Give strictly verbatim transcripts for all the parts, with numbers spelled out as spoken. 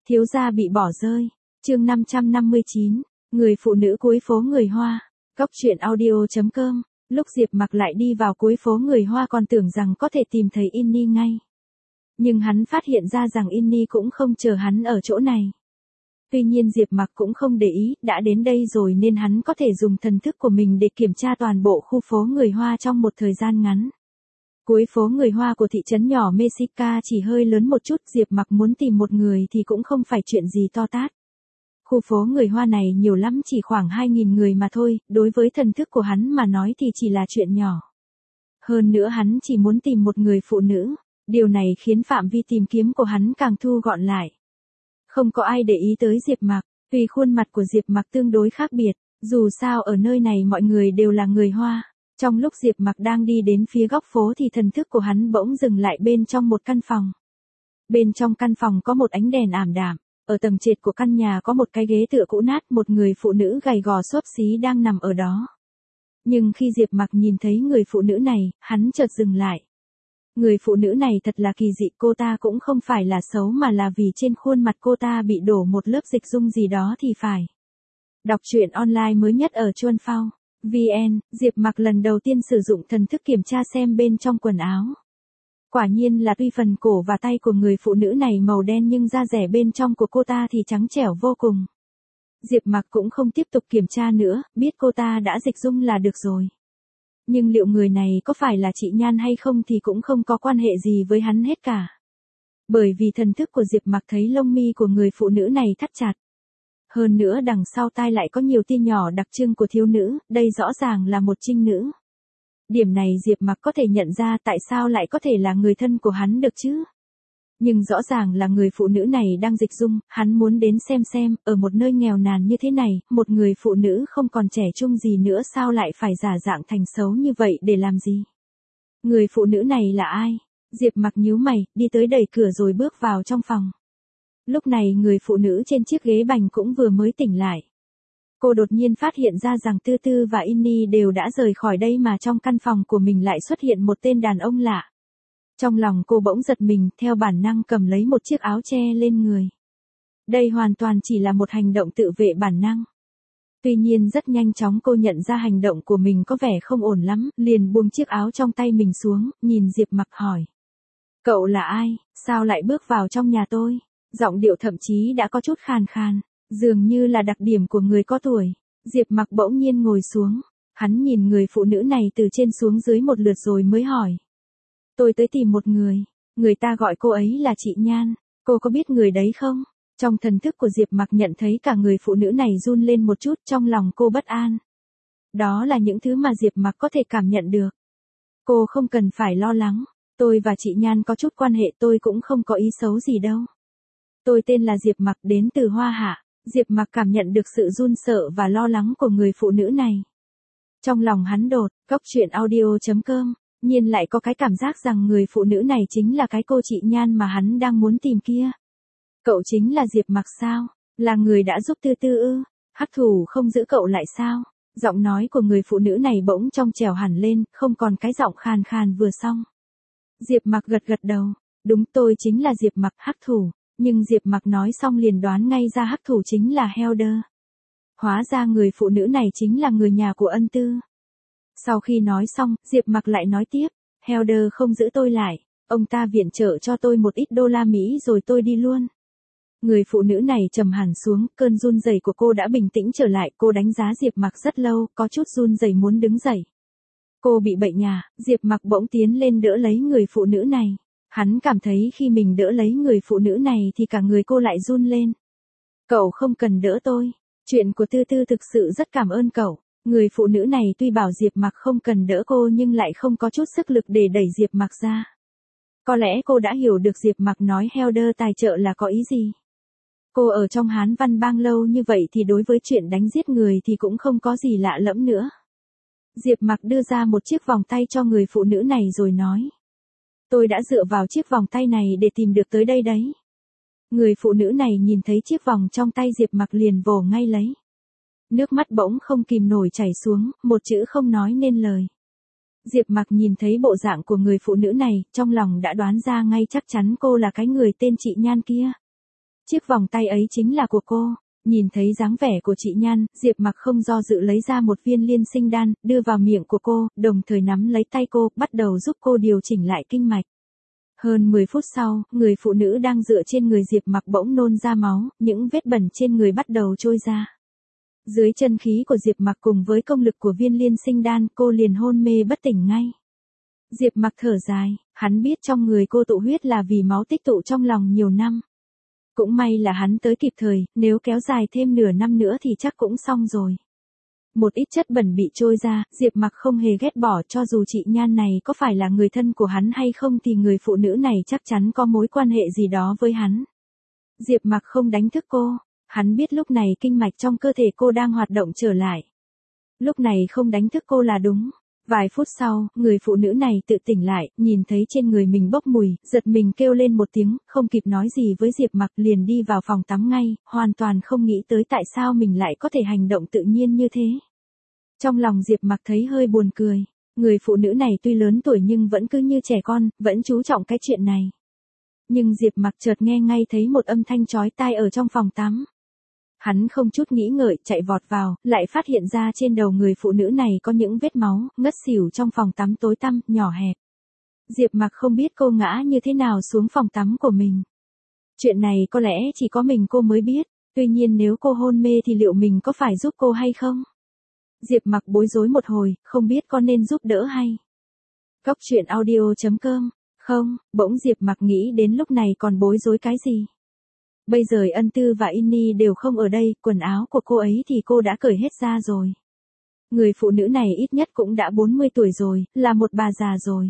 Thiếu gia bị bỏ rơi. Chương năm trăm năm mươi chín, người phụ nữ cuối phố người Hoa. Góc truyện audio chấm com. Lúc Diệp Mặc lại đi vào cuối phố người Hoa còn tưởng rằng có thể tìm thấy Inni ngay. Nhưng hắn phát hiện ra rằng Inni cũng không chờ hắn ở chỗ này. Tuy nhiên Diệp Mặc cũng không để ý, đã đến đây rồi nên hắn có thể dùng thần thức của mình để kiểm tra toàn bộ khu phố người Hoa trong một thời gian ngắn. Cuối phố người Hoa của thị trấn nhỏ Mexica chỉ hơi lớn một chút, Diệp Mặc muốn tìm một người thì cũng không phải chuyện gì to tát. Khu phố người Hoa này nhiều lắm chỉ khoảng hai nghìn người mà thôi, đối với thần thức của hắn mà nói thì chỉ là chuyện nhỏ. Hơn nữa hắn chỉ muốn tìm một người phụ nữ, điều này khiến phạm vi tìm kiếm của hắn càng thu gọn lại. Không có ai để ý tới Diệp Mặc, vì khuôn mặt của Diệp Mặc tương đối khác biệt, dù sao ở nơi này mọi người đều là người Hoa. Trong lúc Diệp Mặc đang đi đến phía góc phố thì thần thức của hắn bỗng dừng lại bên trong một căn phòng. Bên trong căn phòng có một ánh đèn ảm đạm, ở tầng trệt của căn nhà có một cái ghế tựa cũ nát, một người phụ nữ gầy gò xốp xí đang nằm ở đó. Nhưng khi Diệp Mặc nhìn thấy người phụ nữ này, hắn chợt dừng lại. Người phụ nữ này thật là kỳ dị, cô ta cũng không phải là xấu mà là vì trên khuôn mặt cô ta bị đổ một lớp dịch dung gì đó thì phải. Đọc truyện online mới nhất ở Chuan Phao vê en, Diệp Mặc lần đầu tiên sử dụng thần thức kiểm tra xem bên trong quần áo. Quả nhiên là tuy phần cổ và tay của người phụ nữ này màu đen nhưng da dẻ bên trong của cô ta thì trắng trẻo vô cùng. Diệp Mặc cũng không tiếp tục kiểm tra nữa, biết cô ta đã dịch dung là được rồi. Nhưng liệu người này có phải là chị Nhan hay không thì cũng không có quan hệ gì với hắn hết cả. Bởi vì thần thức của Diệp Mặc thấy lông mi của người phụ nữ này thắt chặt. Hơn nữa đằng sau tai lại có nhiều tia nhỏ đặc trưng của thiếu nữ, đây rõ ràng là một trinh nữ. Điểm này Diệp Mặc có thể nhận ra tại sao lại có thể là người thân của hắn được chứ. Nhưng rõ ràng là người phụ nữ này đang dịch dung, hắn muốn đến xem xem, ở một nơi nghèo nàn như thế này, một người phụ nữ không còn trẻ trung gì nữa sao lại phải giả dạng thành xấu như vậy để làm gì? Người phụ nữ này là ai? Diệp Mặc nhíu mày, đi tới đẩy cửa rồi bước vào trong phòng. Lúc này người phụ nữ trên chiếc ghế bành cũng vừa mới tỉnh lại. Cô đột nhiên phát hiện ra rằng Tư Tư và Inni đều đã rời khỏi đây mà trong căn phòng của mình lại xuất hiện một tên đàn ông lạ. Trong lòng cô bỗng giật mình, theo bản năng cầm lấy một chiếc áo che lên người. Đây hoàn toàn chỉ là một hành động tự vệ bản năng. Tuy nhiên rất nhanh chóng cô nhận ra hành động của mình có vẻ không ổn lắm, liền buông chiếc áo trong tay mình xuống, nhìn Diệp Mặc hỏi. Cậu là ai, sao lại bước vào trong nhà tôi? Giọng điệu thậm chí đã có chút khàn khàn, dường như là đặc điểm của người có tuổi. Diệp Mặc bỗng nhiên ngồi xuống, hắn nhìn người phụ nữ này từ trên xuống dưới một lượt rồi mới hỏi. Tôi tới tìm một người, người ta gọi cô ấy là chị Nhan, cô có biết người đấy không? Trong thần thức của Diệp Mặc nhận thấy cả người phụ nữ này run lên một chút, trong lòng cô bất an. Đó là những thứ mà Diệp Mặc có thể cảm nhận được. Cô không cần phải lo lắng, tôi và chị Nhan có chút quan hệ, tôi cũng không có ý xấu gì đâu. Tôi tên là Diệp Mặc, đến từ Hoa Hạ. Diệp Mặc cảm nhận được sự run sợ và lo lắng của người phụ nữ này. Trong lòng hắn đột, góc truyện audio chấm com, nhiên lại có cái cảm giác rằng người phụ nữ này chính là cái cô chị Nhan mà hắn đang muốn tìm kia. Cậu chính là Diệp Mặc sao? Là người đã giúp Tư Tư ư? Hắc thủ không giữ cậu lại sao? Giọng nói của người phụ nữ này bỗng trong trẻo hẳn lên, không còn cái giọng khàn khàn vừa xong. Diệp Mặc gật gật đầu, đúng tôi chính là Diệp Mặc, hắc thủ. Nhưng Diệp Mặc nói xong liền đoán ngay ra hắc thủ chính là Helder. Hóa ra người phụ nữ này chính là người nhà của Ân Tư. Sau khi nói xong, Diệp Mặc lại nói tiếp, Helder không giữ tôi lại, ông ta viện trợ cho tôi một ít đô la Mỹ rồi tôi đi luôn. Người phụ nữ này trầm hẳn xuống, cơn run rẩy của cô đã bình tĩnh trở lại, cô đánh giá Diệp Mặc rất lâu, có chút run rẩy muốn đứng dậy. Cô bị bệnh à? Diệp Mặc bỗng tiến lên đỡ lấy người phụ nữ này. Hắn cảm thấy khi mình đỡ lấy người phụ nữ này thì cả người cô lại run lên. Cậu không cần đỡ tôi. Chuyện của Tư Tư thực sự rất cảm ơn cậu. Người phụ nữ này tuy bảo Diệp Mặc không cần đỡ cô nhưng lại không có chút sức lực để đẩy Diệp Mặc ra. Có lẽ cô đã hiểu được Diệp Mặc nói Helder tài trợ là có ý gì. Cô ở trong Hán Văn Bang lâu như vậy thì đối với chuyện đánh giết người thì cũng không có gì lạ lẫm nữa. Diệp Mặc đưa ra một chiếc vòng tay cho người phụ nữ này rồi nói. Tôi đã dựa vào chiếc vòng tay này để tìm được tới đây đấy. Người phụ nữ này nhìn thấy chiếc vòng trong tay Diệp Mặc liền vồ ngay lấy. Nước mắt bỗng không kìm nổi chảy xuống, một chữ không nói nên lời. Diệp Mặc nhìn thấy bộ dạng của người phụ nữ này, trong lòng đã đoán ra ngay chắc chắn cô là cái người tên chị Nhan kia. Chiếc vòng tay ấy chính là của cô. Nhìn thấy dáng vẻ của chị Nhan, Diệp Mặc không do dự lấy ra một viên liên sinh đan, đưa vào miệng của cô, đồng thời nắm lấy tay cô, bắt đầu giúp cô điều chỉnh lại kinh mạch. Hơn mười phút sau, người phụ nữ đang dựa trên người Diệp Mặc bỗng nôn ra máu, những vết bẩn trên người bắt đầu trôi ra. Dưới chân khí của Diệp Mặc cùng với công lực của viên liên sinh đan, cô liền hôn mê bất tỉnh ngay. Diệp Mặc thở dài, hắn biết trong người cô tụ huyết là vì máu tích tụ trong lòng nhiều năm. Cũng may là hắn tới kịp thời, nếu kéo dài thêm nửa năm nữa thì chắc cũng xong rồi. Một ít chất bẩn bị trôi ra, Diệp Mặc không hề ghét bỏ, cho dù chị Nhan này có phải là người thân của hắn hay không thì người phụ nữ này chắc chắn có mối quan hệ gì đó với hắn. Diệp Mặc không đánh thức cô, hắn biết lúc này kinh mạch trong cơ thể cô đang hoạt động trở lại. Lúc này không đánh thức cô là đúng. Vài phút sau, người phụ nữ này tự tỉnh lại, nhìn thấy trên người mình bốc mùi, giật mình kêu lên một tiếng, không kịp nói gì với Diệp Mặc liền đi vào phòng tắm ngay, hoàn toàn không nghĩ tới tại sao mình lại có thể hành động tự nhiên như thế. Trong lòng Diệp Mặc thấy hơi buồn cười, người phụ nữ này tuy lớn tuổi nhưng vẫn cứ như trẻ con, vẫn chú trọng cái chuyện này. Nhưng Diệp Mặc chợt nghe ngay thấy một âm thanh chói tai ở trong phòng tắm. Hắn không chút nghĩ ngợi chạy vọt vào, lại phát hiện ra trên đầu người phụ nữ này có những vết máu, ngất xỉu trong phòng tắm tối tăm, nhỏ hẹp. Diệp Mặc không biết cô ngã như thế nào xuống phòng tắm của mình. Chuyện này có lẽ chỉ có mình cô mới biết, tuy nhiên nếu cô hôn mê thì liệu mình có phải giúp cô hay không? Diệp Mặc bối rối một hồi, không biết có nên giúp đỡ hay. Cóc truyện audio chấm com, không, bỗng Diệp Mặc nghĩ đến lúc này còn bối rối cái gì? Bây giờ Ân Tư và Inni đều không ở đây, quần áo của cô ấy thì cô đã cởi hết ra rồi. Người phụ nữ này ít nhất cũng đã bốn mươi tuổi rồi, là một bà già rồi.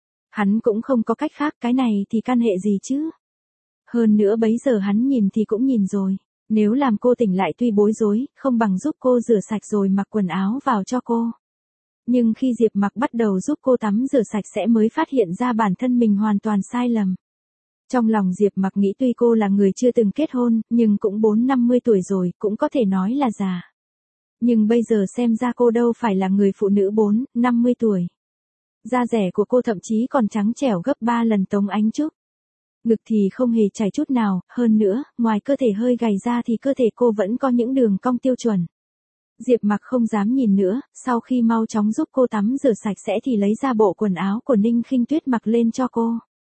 Hắn cũng không có cách khác, cái này thì can hệ gì chứ? Hơn nữa bấy giờ hắn nhìn thì cũng nhìn rồi. Nếu làm cô tỉnh lại tuy bối rối, không bằng giúp cô rửa sạch rồi mặc quần áo vào cho cô. Nhưng khi Diệp Mặc bắt đầu giúp cô tắm rửa sạch sẽ mới phát hiện ra bản thân mình hoàn toàn sai lầm. Trong lòng Diệp Mặc nghĩ tuy cô là người chưa từng kết hôn, nhưng cũng bốn năm mươi tuổi rồi, cũng có thể nói là già. Nhưng bây giờ xem ra cô đâu phải là người phụ nữ bốn, năm mươi tuổi. Da rẻ của cô thậm chí còn trắng trẻo gấp ba lần Tống Ánh Trúc. Ngực thì không hề chảy chút nào, hơn nữa, ngoài cơ thể hơi gầy ra thì cơ thể cô vẫn có những đường cong tiêu chuẩn. Diệp Mặc không dám nhìn nữa, sau khi mau chóng giúp cô tắm rửa sạch sẽ thì lấy ra bộ quần áo của Ninh Khinh Tuyết mặc lên cho cô.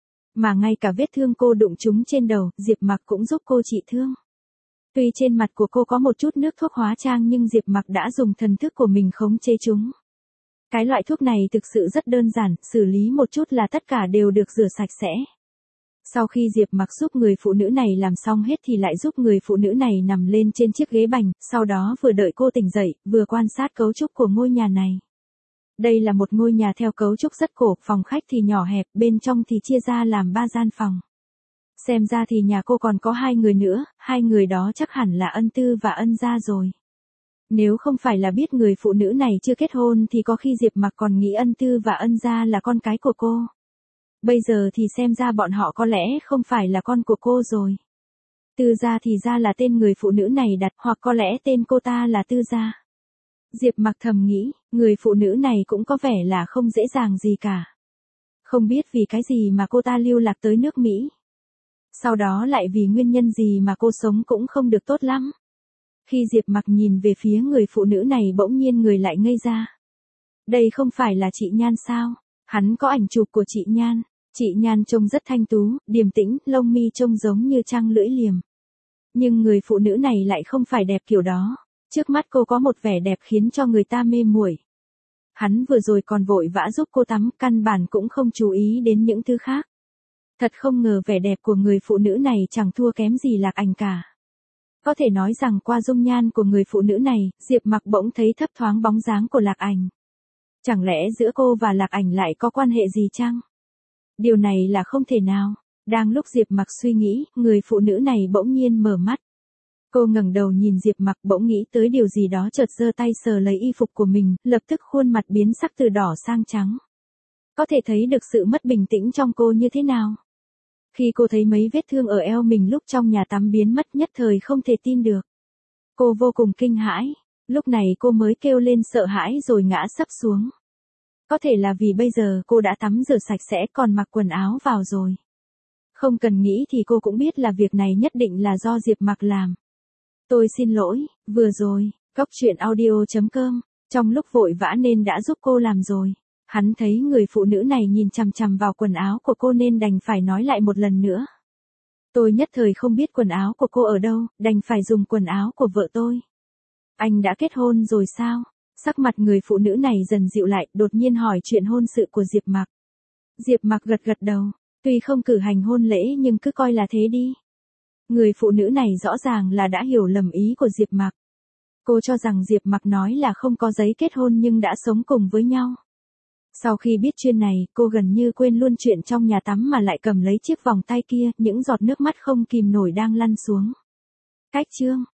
Mà ngay cả vết thương cô đụng trúng trên đầu, Diệp Mặc cũng giúp cô trị thương. Tuy trên mặt của cô có một chút nước thuốc hóa trang nhưng Diệp Mặc đã dùng thần thức của mình khống chế chúng. Cái loại thuốc này thực sự rất đơn giản, xử lý một chút là tất cả đều được rửa sạch sẽ. Sau khi Diệp Mặc giúp người phụ nữ này làm xong hết thì lại giúp người phụ nữ này nằm lên trên chiếc ghế bành, sau đó vừa đợi cô tỉnh dậy, vừa quan sát cấu trúc của ngôi nhà này. Đây là một ngôi nhà theo cấu trúc rất cổ, phòng khách thì nhỏ hẹp, bên trong thì chia ra làm ba gian phòng. Xem ra thì nhà cô còn có hai người nữa, hai người đó chắc hẳn là Ân Tư và Ân Gia rồi. Nếu không phải là biết người phụ nữ này chưa kết hôn thì có khi Diệp Mặc còn nghĩ Ân Tư và Ân Gia là con cái của cô. Bây giờ thì xem ra bọn họ có lẽ không phải là con của cô rồi. Tư Gia thì ra là tên người phụ nữ này đặt, hoặc có lẽ tên cô ta là Tư Gia. Diệp Mặc thầm nghĩ, người phụ nữ này cũng có vẻ là không dễ dàng gì cả. Không biết vì cái gì mà cô ta lưu lạc tới nước Mỹ. Sau đó lại vì nguyên nhân gì mà cô sống cũng không được tốt lắm. Khi Diệp Mặc nhìn về phía người phụ nữ này bỗng nhiên người lại ngây ra. Đây không phải là chị Nhan sao? Hắn có ảnh chụp của chị Nhan. Chị Nhan trông rất thanh tú, điềm tĩnh, lông mi trông giống như trăng lưỡi liềm. Nhưng người phụ nữ này lại không phải đẹp kiểu đó. Trước mắt cô có một vẻ đẹp khiến cho người ta mê muội. Hắn vừa rồi còn vội vã giúp cô tắm, căn bản cũng không chú ý đến những thứ khác. Thật không ngờ vẻ đẹp của người phụ nữ này chẳng thua kém gì Lạc Ảnh cả. Có thể nói rằng qua dung nhan của người phụ nữ này, Diệp Mặc bỗng thấy thấp thoáng bóng dáng của Lạc Ảnh. Chẳng lẽ giữa cô và Lạc Ảnh lại có quan hệ gì chăng? Điều này là không thể nào. Đang lúc Diệp Mặc suy nghĩ, người phụ nữ này bỗng nhiên mở mắt. Cô ngẩng đầu nhìn Diệp Mặc bỗng nghĩ tới điều gì đó chợt giơ tay sờ lấy y phục của mình, lập tức khuôn mặt biến sắc từ đỏ sang trắng. Có thể thấy được sự mất bình tĩnh trong cô như thế nào. Khi cô thấy mấy vết thương ở eo mình lúc trong nhà tắm biến mất nhất thời không thể tin được. Cô vô cùng kinh hãi, lúc này cô mới kêu lên sợ hãi rồi ngã sấp xuống. Có thể là vì bây giờ cô đã tắm rửa sạch sẽ còn mặc quần áo vào rồi. Không cần nghĩ thì cô cũng biết là việc này nhất định là do Diệp Mặc làm. Tôi xin lỗi, vừa rồi, Cóc truyện audio.com, trong lúc vội vã nên đã giúp cô làm rồi. Hắn thấy người phụ nữ này nhìn chằm chằm vào quần áo của cô nên đành phải nói lại một lần nữa. Tôi nhất thời không biết quần áo của cô ở đâu, đành phải dùng quần áo của vợ tôi. Anh đã kết hôn rồi sao? Sắc mặt người phụ nữ này dần dịu lại, đột nhiên hỏi chuyện hôn sự của Diệp Mặc. Diệp Mặc gật gật đầu, tuy không cử hành hôn lễ nhưng cứ coi là thế đi. Người phụ nữ này rõ ràng là đã hiểu lầm ý của Diệp Mặc. Cô cho rằng Diệp Mặc nói là không có giấy kết hôn nhưng đã sống cùng với nhau. Sau khi biết chuyện này, cô gần như quên luôn chuyện trong nhà tắm mà lại cầm lấy chiếc vòng tay kia, những giọt nước mắt không kìm nổi đang lăn xuống. Cách chương